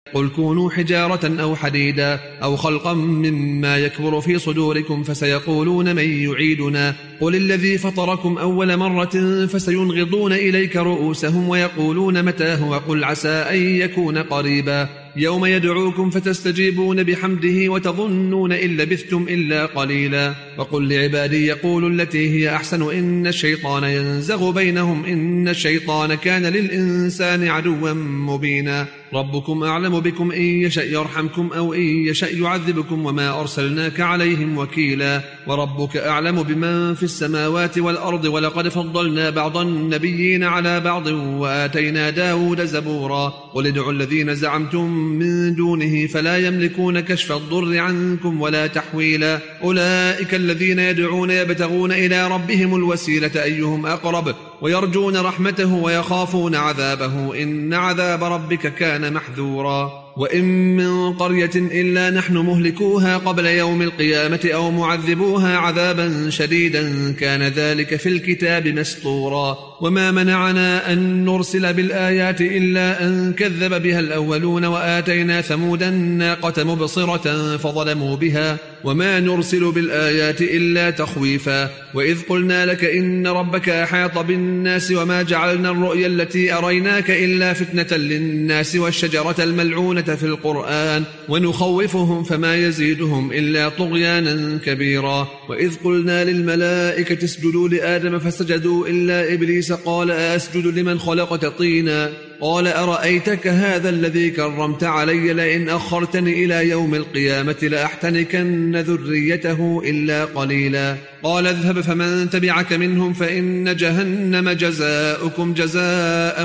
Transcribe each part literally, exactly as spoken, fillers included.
قل كونوا حجارة أو حديدا أو خلقا مما يكبر في صدوركم فسيقولون من يعيدنا قل الذي فطركم أول مرة فسينغضون إليك رؤوسهم ويقولون متى هو قل عسى أن يكون قريبا يوم يدعوكم فتستجيبون بحمده وتظنون إن لبثتم إلا قليلا وقل لعبادي يقولوا التي هي أحسن إن الشيطان ينزغ بينهم إن الشيطان كان للإنسان عدوا مبينا ربكم أعلم بكم إن يشأ يرحمكم أو إن يشأ يعذبكم وما أرسلناك عليهم وكيلا وربك أعلم بمن في السماوات والأرض ولقد فضلنا بعض النبيين على بعض وآتينا داود زبورا قل ادعوا الذين زعمتم من دونه فلا يملكون كشف الضر عنكم ولا تحويلا أولئك الذين يدعون يبتغون إلى ربهم الوسيلة أيهم أقرب ويرجون رحمته ويخافون عذابه إن عذاب ربك كان محذورا وإن من قرية إلا نحن مهلكوها قبل يوم القيامة أو معذبوها عذابا شديدا كان ذلك في الكتاب مسطورا وما منعنا أن نرسل بالآيات إلا أن كذب بها الأولون وآتينا ثمود الناقة مبصرة فظلموا بها وما نرسل بالآيات إلا تخويفا وإذ قلنا لك إن ربك أحاط بالناس وما جعلنا الرؤيا التي أريناك إلا فتنة للناس والشجرة الملعونة في القرآن ونخوفهم فما يزيدهم إلا طغيانا كبيرا وإذ قلنا للملائكة اسجدوا لآدم فسجدوا إلا إبليس قال أسجد لمن خلقت طينا قال أرأيتك هذا الذي كرمت علي لئن أخرتني إلى يوم القيامة لأحتنكن ذريته إلا قليلا قال اذهب فمن تبعك منهم فإن جهنم جزاؤكم جزاء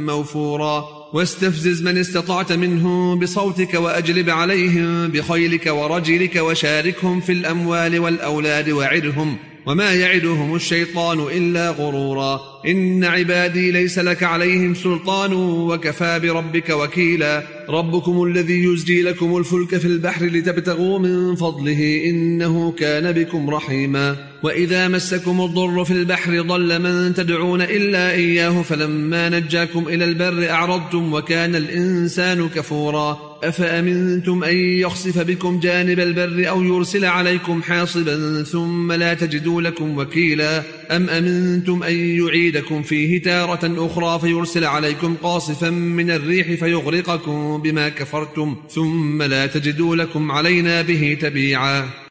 موفورا واستفزز من استطعت منهم بصوتك وأجلب عليهم بخيلك ورجلك وشاركهم في الأموال والأولاد وعدهم وما يعدهم الشيطان إلا غرورا إن عبادي ليس لك عليهم سلطان وكفى بربك وكيلا ربكم الذي يزجي لكم الفلك في البحر لتبتغوا من فضله إنه كان بكم رحيما وإذا مسكم الضر في البحر ضل من تدعون إلا إياه فلما نجاكم إلى البر أعرضتم وكان الإنسان كفورا أفأمنتم أن يخسف بكم جانب البر أو يرسل عليكم حاصبا ثم لا تجدوا لكم وكيلا أم أمنتم أن يعيدكم فيه تارة أخرى فيرسل عليكم قاصفا من الريح فيغرقكم بما كفرتم ثم لا تجدوا لكم علينا به تبيعا